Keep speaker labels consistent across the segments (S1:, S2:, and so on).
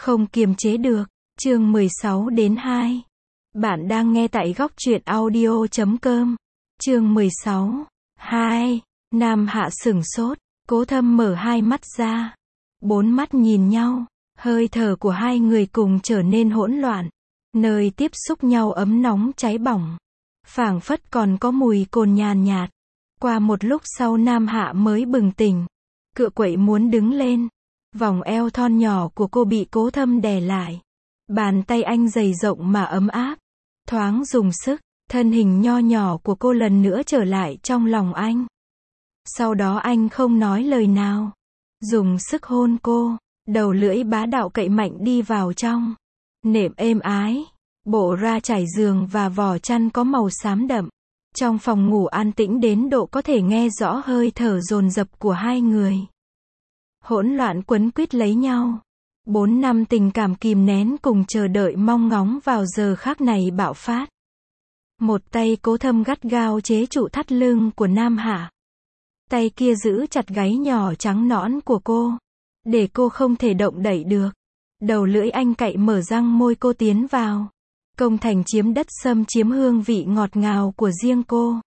S1: Không kiềm chế được. Chương 16 đến 2. Bạn đang nghe tại góc truyện audio.com. Chương 16. 2. Nam Hạ sửng sốt. Cố Thâm mở hai mắt ra. Bốn mắt nhìn nhau. Hơi thở của hai người cùng trở nên hỗn loạn. Nơi tiếp xúc nhau ấm nóng cháy bỏng. Phảng phất còn có mùi cồn nhàn nhạt. Qua một lúc sau Nam Hạ mới bừng tỉnh. Cựa quậy muốn đứng lên. Vòng eo thon nhỏ của cô bị Cố Thâm đè lại. Bàn tay anh dày rộng mà ấm áp. Thoáng dùng sức, thân hình nho nhỏ của cô lần nữa trở lại trong lòng anh. Sau đó anh không nói lời nào. Dùng sức hôn cô, đầu lưỡi bá đạo cậy mạnh đi vào trong. Nệm êm ái, bộ ra trải giường và vỏ chăn có màu xám đậm. Trong phòng ngủ an tĩnh đến độ có thể nghe rõ hơi thở dồn dập của hai người. Hỗn loạn quấn quýt lấy nhau. 4 năm tình cảm kìm nén cùng chờ đợi mong ngóng vào giờ khắc này bạo phát. Một tay Cố Thâm gắt gao chế trụ thắt lưng của Nam Hạ. Tay kia giữ chặt gáy nhỏ trắng nõn của cô. Để cô không thể động đậy được. Đầu lưỡi anh cậy mở răng môi cô tiến vào. Công thành chiếm đất xâm chiếm hương vị ngọt ngào của riêng cô.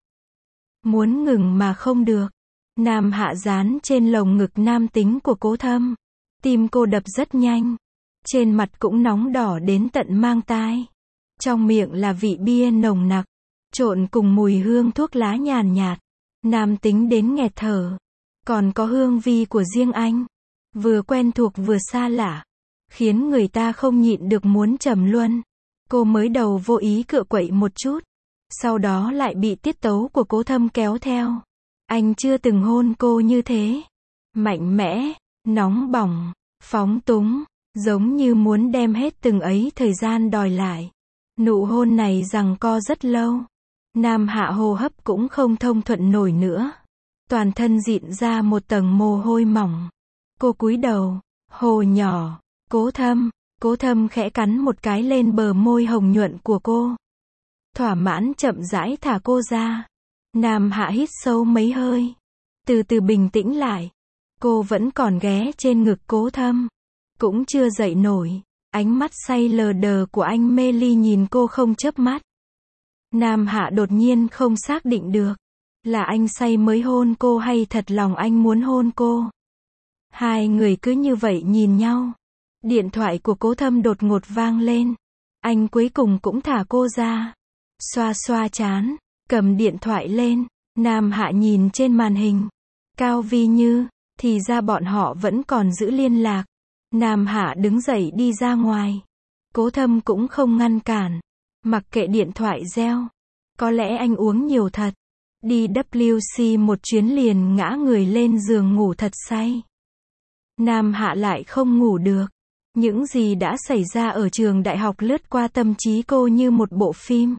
S1: Muốn ngừng mà không được. Nam Hạ dán trên lồng ngực nam tính của Cố Thâm. Tim cô đập rất nhanh. Trên mặt cũng nóng đỏ đến tận mang tai. Trong miệng là vị bia nồng nặc. Trộn cùng mùi hương thuốc lá nhàn nhạt. Nam tính đến nghẹt thở. Còn có hương vi của riêng anh. Vừa quen thuộc vừa xa lạ. Khiến người ta không nhịn được muốn trầm luân. Cô mới đầu vô ý cựa quậy một chút. Sau đó lại bị tiết tấu của Cố Thâm kéo theo. Anh chưa từng hôn cô như thế. Mạnh mẽ, nóng bỏng, phóng túng, giống như muốn đem hết từng ấy thời gian đòi lại. Nụ hôn này giằng co rất lâu. Nam Hạ hô hấp cũng không thông thuận nổi nữa. Toàn thân dịn ra một tầng mồ hôi mỏng. Cô cúi đầu, hô nhỏ, Cố Thâm. Cố Thâm khẽ cắn một cái lên bờ môi hồng nhuận của cô. Thỏa mãn chậm rãi thả cô ra. Nam Hạ hít sâu mấy hơi. Từ từ bình tĩnh lại. Cô vẫn còn ghé trên ngực Cố Thâm. Cũng chưa dậy nổi. Ánh mắt say lờ đờ của anh mê ly nhìn cô không chớp mắt. Nam Hạ đột nhiên không xác định được. Là anh say mới hôn cô hay thật lòng anh muốn hôn cô. Hai người cứ như vậy nhìn nhau. Điện thoại của Cố Thâm đột ngột vang lên. Anh cuối cùng cũng thả cô ra. Xoa xoa trán. Cầm điện thoại lên. Nam Hạ nhìn trên màn hình. Cao Vi Như. Thì ra bọn họ vẫn còn giữ liên lạc. Nam Hạ đứng dậy đi ra ngoài. Cố Thâm cũng không ngăn cản. Mặc kệ điện thoại reo. Có lẽ anh uống nhiều thật. Đi WC một chuyến liền ngã người lên giường ngủ thật say. Nam Hạ lại không ngủ được. Những gì đã xảy ra ở trường đại học lướt qua tâm trí cô như một bộ phim.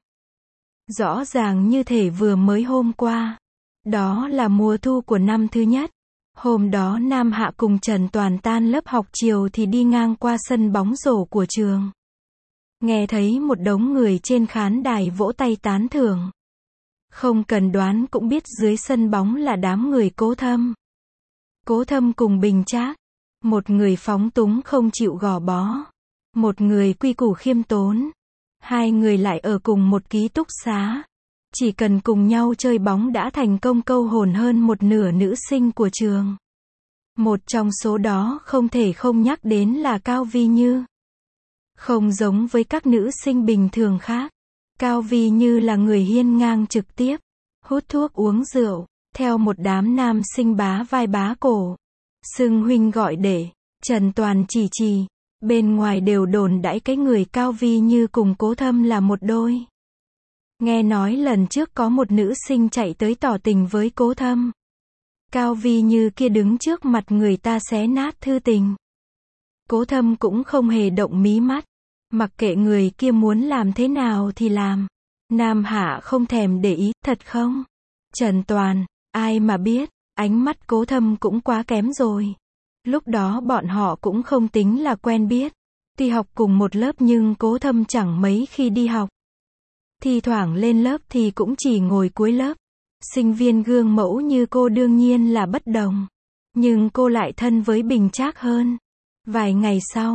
S1: Rõ ràng như thể vừa mới hôm qua. Đó là mùa thu của năm thứ nhất. Hôm đó Nam Hạ cùng Trần Toàn tan lớp học chiều thì đi ngang qua sân bóng rổ của trường. Nghe thấy một đống người trên khán đài vỗ tay tán thưởng. Không cần đoán cũng biết dưới sân bóng là đám người Cố Thâm. Cố Thâm cùng Bình Trác. Một người phóng túng không chịu gò bó. Một người quy củ khiêm tốn. Hai người lại ở cùng một ký túc xá. Chỉ cần cùng nhau chơi bóng đã thành công câu hồn hơn một nửa nữ sinh của trường. Một trong số đó không thể không nhắc đến là Cao Vi Như. Không giống với các nữ sinh bình thường khác. Cao Vi Như là người hiên ngang trực tiếp. Hút thuốc uống rượu. Theo một đám nam sinh bá vai bá cổ. Xưng huynh gọi đệ. Trần Toàn chỉ. Bên ngoài đều đồn đãi cái người Cao Vi Như cùng Cố Thâm là một đôi. Nghe nói lần trước có một nữ sinh chạy tới tỏ tình với Cố Thâm. Cao Vi Như kia đứng trước mặt người ta xé nát thư tình. Cố Thâm cũng không hề động mí mắt. Mặc kệ người kia muốn làm thế nào thì làm. Nam Hạ không thèm để ý, thật không? Trần Toàn, ai mà biết, ánh mắt Cố Thâm cũng quá kém rồi. Lúc đó bọn họ cũng không tính là quen biết. Tuy học cùng một lớp nhưng Cố Thâm chẳng mấy khi đi học. Thi thoảng lên lớp thì cũng chỉ ngồi cuối lớp. Sinh viên gương mẫu như cô đương nhiên là bất đồng. Nhưng cô lại thân với Bình Trác hơn. Vài ngày sau,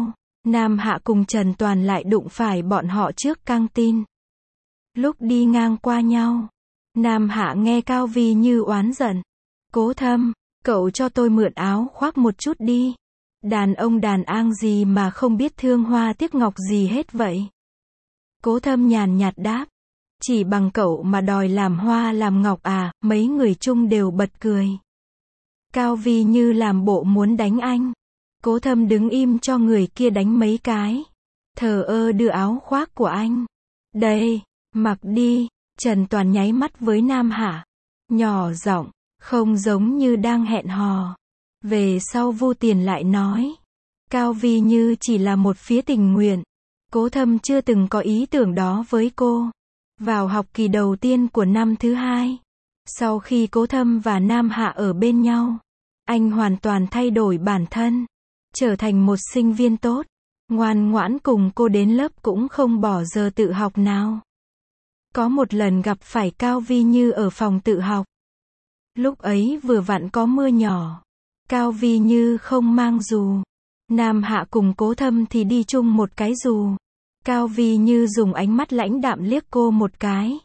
S1: Nam Hạ cùng Trần Toàn lại đụng phải bọn họ trước căng tin. Lúc đi ngang qua nhau, Nam Hạ nghe Cao Vi Như oán giận. Cố Thâm, cậu cho tôi mượn áo khoác một chút đi. Đàn ông đàn ang gì mà không biết thương hoa tiếc ngọc gì hết vậy. Cố Thâm nhàn nhạt đáp. Chỉ bằng cậu mà đòi làm hoa làm ngọc à, mấy người chung đều bật cười. Cao Vi Như làm bộ muốn đánh anh. Cố Thâm đứng im cho người kia đánh mấy cái. Thờ ơ đưa áo khoác của anh. Đây, mặc đi. Trần Toàn nháy mắt với Nam Hạ. Nhỏ giọng, không giống như đang hẹn hò. Về sau Vu Tiền lại nói. Cao Vi Như chỉ là một phía tình nguyện. Cố Thâm chưa từng có ý tưởng đó với cô. Vào học kỳ đầu tiên của năm thứ 2. Sau khi Cố Thâm và Nam Hạ ở bên nhau, anh hoàn toàn thay đổi bản thân. Trở thành một sinh viên tốt. Ngoan ngoãn cùng cô đến lớp cũng không bỏ giờ tự học nào. Có một lần gặp phải Cao Vi Như ở phòng tự học. Lúc ấy vừa vặn có mưa nhỏ. Cao Vi Như không mang dù. Nam Hạ cùng Cố Thâm thì đi chung một cái dù. Cao Vi Như dùng ánh mắt lãnh đạm liếc cô một cái.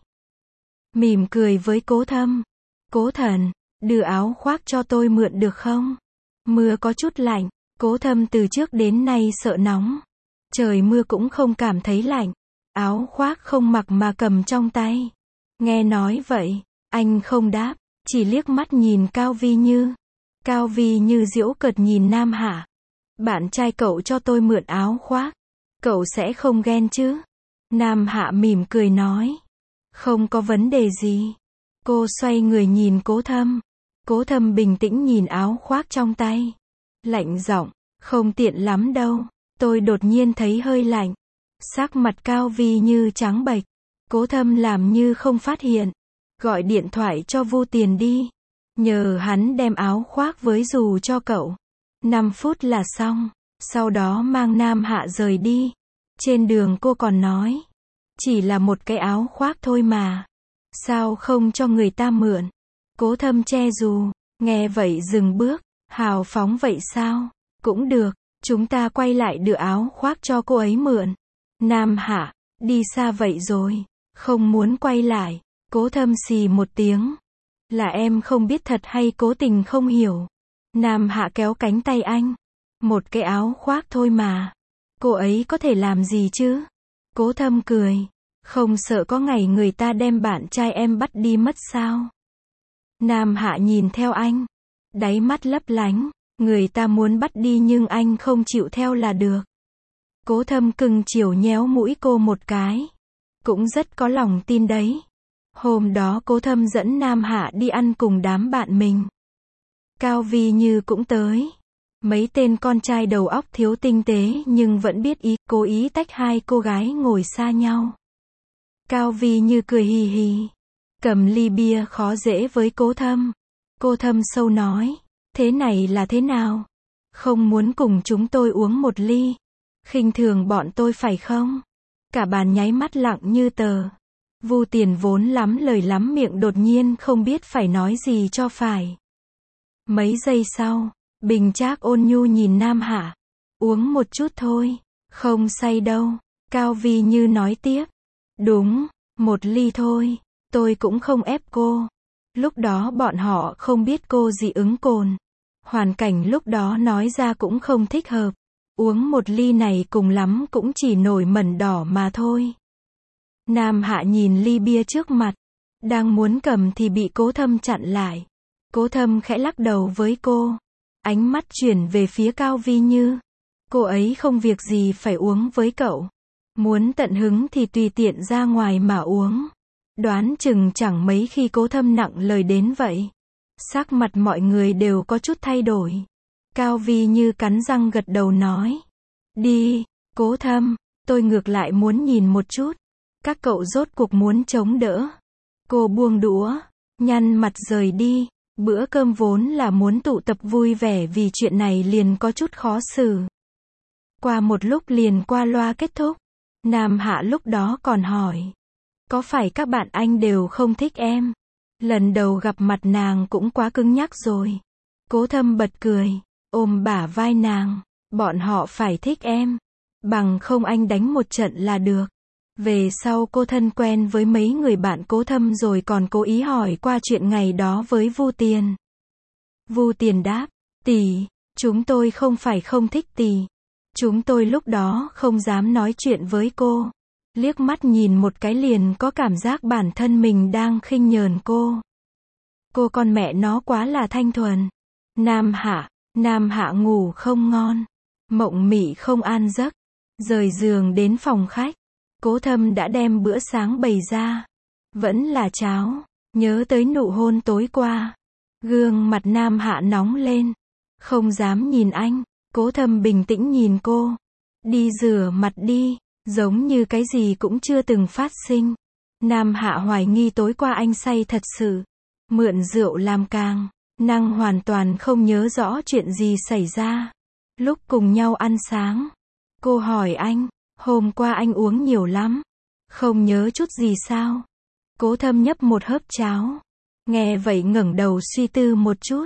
S1: Mỉm cười với Cố Thâm. Cố thần, đưa áo khoác cho tôi mượn được không? Mưa có chút lạnh. Cố Thâm từ trước đến nay sợ nóng. Trời mưa cũng không cảm thấy lạnh. Áo khoác không mặc mà cầm trong tay. Nghe nói vậy, anh không đáp, chỉ liếc mắt nhìn Cao Vi Như. Cao Vi Như giễu cợt nhìn Nam Hạ. Bạn trai cậu cho tôi mượn áo khoác. Cậu sẽ không ghen chứ? Nam Hạ mỉm cười nói. Không có vấn đề gì. Cô xoay người nhìn Cố Thâm. Cố Thâm bình tĩnh nhìn áo khoác trong tay. Lạnh giọng, không tiện lắm đâu. Tôi đột nhiên thấy hơi lạnh. Sắc mặt Cao Vi Như trắng bệch. Cố Thâm làm như không phát hiện. Gọi điện thoại cho Vu Tiền đi. Nhờ hắn đem áo khoác với dù cho cậu. 5 phút là xong. Sau đó mang Nam Hạ rời đi. Trên đường cô còn nói. Chỉ là một cái áo khoác thôi mà. Sao không cho người ta mượn? Cố Thâm che dù. Nghe vậy dừng bước. Hào phóng vậy sao? Cũng được. Chúng ta quay lại đưa áo khoác cho cô ấy mượn. Nam Hạ, đi xa vậy rồi. Không muốn quay lại. Cố Thâm xì một tiếng. Là em không biết thật hay cố tình không hiểu. Nam Hạ kéo cánh tay anh. Một cái áo khoác thôi mà. Cô ấy có thể làm gì chứ? Cố Thâm cười. Không sợ có ngày người ta đem bạn trai em bắt đi mất sao? Nam Hạ nhìn theo anh. Đáy mắt lấp lánh. Người ta muốn bắt đi nhưng anh không chịu theo là được. Cố Thâm cưng chiều nhéo mũi cô một cái. Cũng rất có lòng tin đấy. Hôm đó Cố Thâm dẫn Nam Hạ đi ăn cùng đám bạn mình. Cao Vi Như cũng tới. Mấy tên con trai đầu óc thiếu tinh tế nhưng vẫn biết ý, cố ý tách hai cô gái ngồi xa nhau. Cao Vi Như cười hì hì. Cầm ly bia khó dễ với Cố Thâm. Cố Thâm sâu nói. Thế này là thế nào? Không muốn cùng chúng tôi uống một ly. Khinh thường bọn tôi phải không? Cả bàn nháy mắt lặng như tờ. Vu Tiền vốn lắm lời lắm miệng đột nhiên không biết phải nói gì cho phải. Mấy giây sau, Bình Trác ôn nhu nhìn Nam Hạ. Uống một chút thôi. Không say đâu. Cao Vi Như nói tiếp. Đúng, một ly thôi. Tôi cũng không ép cô. Lúc đó bọn họ không biết cô dị ứng cồn. Hoàn cảnh lúc đó nói ra cũng không thích hợp. Uống một ly này cùng lắm cũng chỉ nổi mẩn đỏ mà thôi. Nam Hạ nhìn ly bia trước mặt. Đang muốn cầm thì bị Cố Thâm chặn lại. Cố Thâm khẽ lắc đầu với cô. Ánh mắt chuyển về phía Cao Vi Như. Cô ấy không việc gì phải uống với cậu. Muốn tận hứng thì tùy tiện ra ngoài mà uống. Đoán chừng chẳng mấy khi Cố Thâm nặng lời đến vậy. Sắc mặt mọi người đều có chút thay đổi. Cao Vi Như cắn răng gật đầu nói. Đi, Cố Thâm, tôi ngược lại muốn nhìn một chút. Các cậu rốt cuộc muốn chống đỡ. Cô buông đũa, nhăn mặt rời đi. Bữa cơm vốn là muốn tụ tập vui vẻ vì chuyện này liền có chút khó xử. Qua một lúc liền qua loa kết thúc. Nam Hạ lúc đó còn hỏi. Có phải các bạn anh đều không thích em? Lần đầu gặp mặt nàng cũng quá cứng nhắc rồi. Cố Thâm bật cười, ôm bả vai nàng. Bọn họ phải thích em. Bằng không anh đánh một trận là được. Về sau cô thân quen với mấy người bạn Cố Thâm rồi còn cố ý hỏi qua chuyện ngày đó với Vu Tiền. Vu Tiền đáp, tỷ, chúng tôi không phải không thích tỷ. Chúng tôi lúc đó không dám nói chuyện với cô. Liếc mắt nhìn một cái liền có cảm giác bản thân mình đang khinh nhờn cô. Cô con mẹ nó quá là thanh thuần. Nam Hạ ngủ không ngon. Mộng mị không an giấc. Rời giường đến phòng khách. Cố Thâm đã đem bữa sáng bày ra. Vẫn là cháo. Nhớ tới nụ hôn tối qua. Gương mặt Nam Hạ nóng lên. Không dám nhìn anh. Cố Thâm bình tĩnh nhìn cô. Đi rửa mặt đi. Giống như cái gì cũng chưa từng phát sinh. Nam Hạ hoài nghi tối qua anh say thật sự. Mượn rượu làm càng. Năng hoàn toàn không nhớ rõ chuyện gì xảy ra. Lúc cùng nhau ăn sáng. Cô hỏi anh. Hôm qua anh uống nhiều lắm. Không nhớ chút gì sao? Cố Thâm nhấp một hớp cháo. Nghe vậy ngẩng đầu suy tư một chút.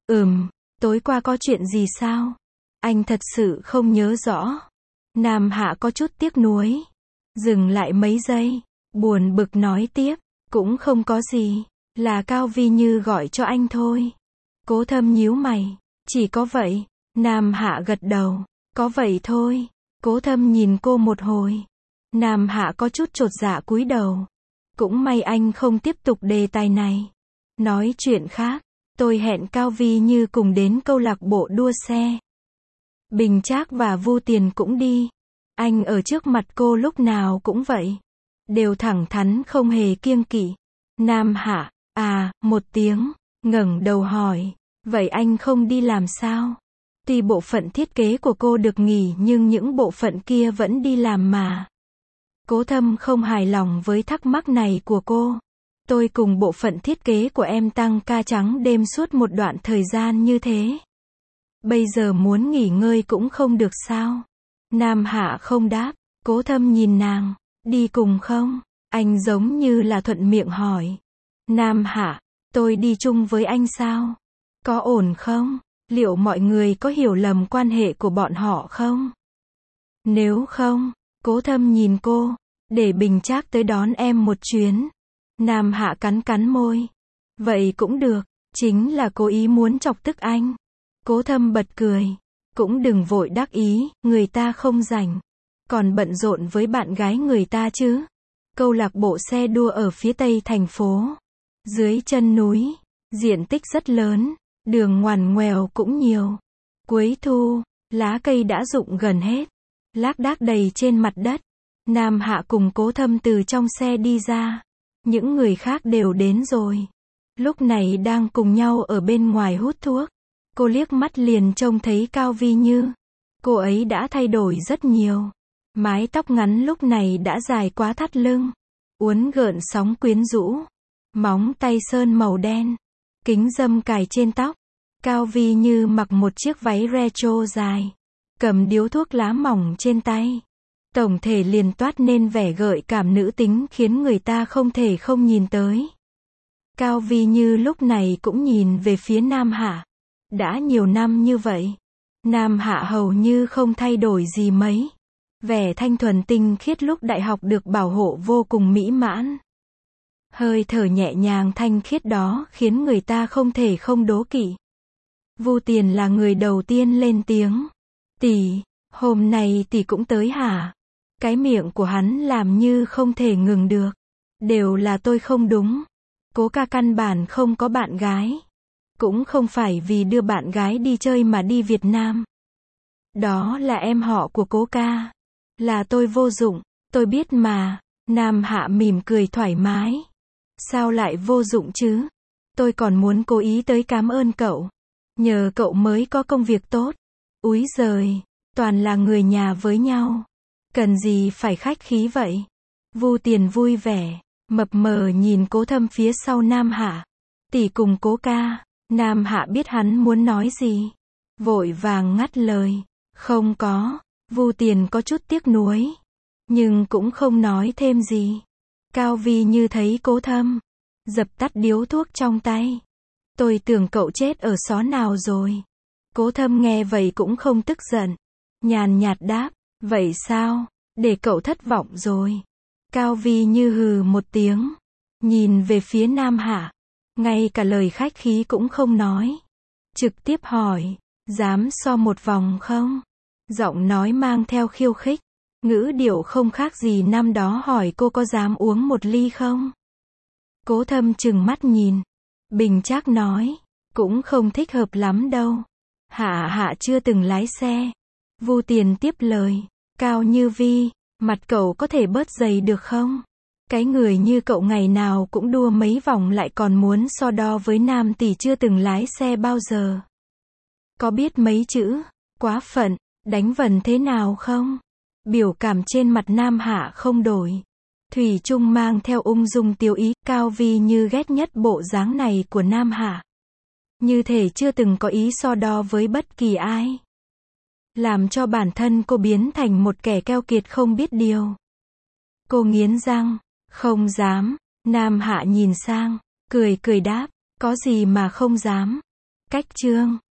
S1: Tối qua có chuyện gì sao? Anh thật sự không nhớ rõ. Nam Hạ có chút tiếc nuối. Dừng lại mấy giây. Buồn bực nói tiếp. Cũng không có gì. Là Cao Vi Như gọi cho anh thôi. Cố Thâm nhíu mày. Chỉ có vậy. Nam Hạ gật đầu. Có vậy thôi. Cố Thâm nhìn cô một hồi. Nam Hạ có chút chột dạ cúi đầu. Cũng may anh không tiếp tục đề tài này. Nói chuyện khác. Tôi hẹn Cao Vi Như cùng đến câu lạc bộ đua xe. Bình Trác và Vu Tiền cũng đi. Anh ở trước mặt cô lúc nào cũng vậy. Đều thẳng thắn không hề kiêng kỵ. Nam Hạ, một tiếng, ngẩng đầu hỏi. Vậy anh không đi làm sao? Tuy bộ phận thiết kế của cô được nghỉ nhưng những bộ phận kia vẫn đi làm mà. Cố Thâm không hài lòng với thắc mắc này của cô. Tôi cùng bộ phận thiết kế của em tăng ca trắng đêm suốt một đoạn thời gian như thế. Bây giờ muốn nghỉ ngơi cũng không được sao? Nam Hạ không đáp. Cố Thâm nhìn nàng. Đi cùng không? Anh giống như là thuận miệng hỏi. Nam Hạ, tôi đi chung với anh sao? Có ổn không? Liệu mọi người có hiểu lầm quan hệ của bọn họ không? Nếu không, Cố Thâm nhìn cô. Để Bình Trác tới đón em một chuyến. Nam Hạ cắn cắn môi. Vậy cũng được. Chính là cố ý muốn chọc tức anh. Cố Thâm bật cười. Cũng đừng vội đắc ý, người ta không rảnh. Còn bận rộn với bạn gái người ta chứ. Câu lạc bộ xe đua ở phía tây thành phố. Dưới chân núi. Diện tích rất lớn. Đường ngoằn ngoèo cũng nhiều. Cuối thu, lá cây đã rụng gần hết. Lác đác đầy trên mặt đất. Nam Hạ cùng Cố Thâm từ trong xe đi ra. Những người khác đều đến rồi. Lúc này đang cùng nhau ở bên ngoài hút thuốc. Cô liếc mắt liền trông thấy Cao Vi Như. Cô ấy đã thay đổi rất nhiều. Mái tóc ngắn lúc này đã dài quá thắt lưng. Uốn gợn sóng quyến rũ. Móng tay sơn màu đen. Kính râm cài trên tóc. Cao Vi Như mặc một chiếc váy retro dài. Cầm điếu thuốc lá mỏng trên tay. Tổng thể liền toát nên vẻ gợi cảm nữ tính khiến người ta không thể không nhìn tới. Cao Vi Như lúc này cũng nhìn về phía Nam Hạ. Đã nhiều năm như vậy. Nam Hạ hầu như không thay đổi gì mấy. Vẻ thanh thuần tinh khiết lúc đại học được bảo hộ vô cùng mỹ mãn. Hơi thở nhẹ nhàng thanh khiết đó khiến người ta không thể không đố kỵ. Vu Tiền là người đầu tiên lên tiếng. Tỷ, hôm nay tỷ cũng tới hả? Cái miệng của hắn làm như không thể ngừng được. Đều là tôi không đúng. Cố ca căn bản không có bạn gái. Cũng không phải vì đưa bạn gái đi chơi mà đi Việt Nam. Đó là em họ của Cố ca. Là tôi vô dụng, tôi biết mà. Nam Hạ mỉm cười thoải mái. Sao lại vô dụng chứ? Tôi còn muốn cố ý tới cảm ơn cậu. Nhờ cậu mới có công việc tốt. Úi giời, toàn là người nhà với nhau. Cần gì phải khách khí vậy? Vu Tiền vui vẻ, mập mờ nhìn Cố Thâm phía sau Nam Hạ. Tỷ cùng Cố ca. Nam Hạ biết hắn muốn nói gì. Vội vàng ngắt lời. Không có. Vu Tiền có chút tiếc nuối. Nhưng cũng không nói thêm gì. Cao Vi Như thấy Cố Thâm. Dập tắt điếu thuốc trong tay. Tôi tưởng cậu chết ở xó nào rồi. Cố Thâm nghe vậy cũng không tức giận. Nhàn nhạt đáp. Vậy sao? Để cậu thất vọng rồi. Cao Vi Như hừ một tiếng. Nhìn về phía Nam Hạ. Ngay cả lời khách khí cũng không nói. Trực tiếp hỏi. Dám so một vòng không? Giọng nói mang theo khiêu khích. Ngữ điệu không khác gì năm đó hỏi cô có dám uống một ly không? Cố Thâm trừng mắt nhìn. Bình Trác nói. Cũng không thích hợp lắm đâu. Hạ Hạ chưa từng lái xe. Vu Tiền tiếp lời. Cao Như Vi, mặt cậu có thể bớt dày được không? Cái người như cậu ngày nào cũng đua mấy vòng lại còn muốn so đo với nam tỷ chưa từng lái xe bao giờ. Có biết mấy chữ, quá phận, đánh vần thế nào không? Biểu cảm trên mặt Nam Hạ không đổi. Thủy chung mang theo ung dung tiêu ý, Cao Vi Như ghét nhất bộ dáng này của Nam Hạ. Như thể chưa từng có ý so đo với bất kỳ ai. Làm cho bản thân cô biến thành một kẻ keo kiệt không biết điều. Cô nghiến răng, không dám. Nam Hạ nhìn sang, cười cười đáp, có gì mà không dám. Cách chương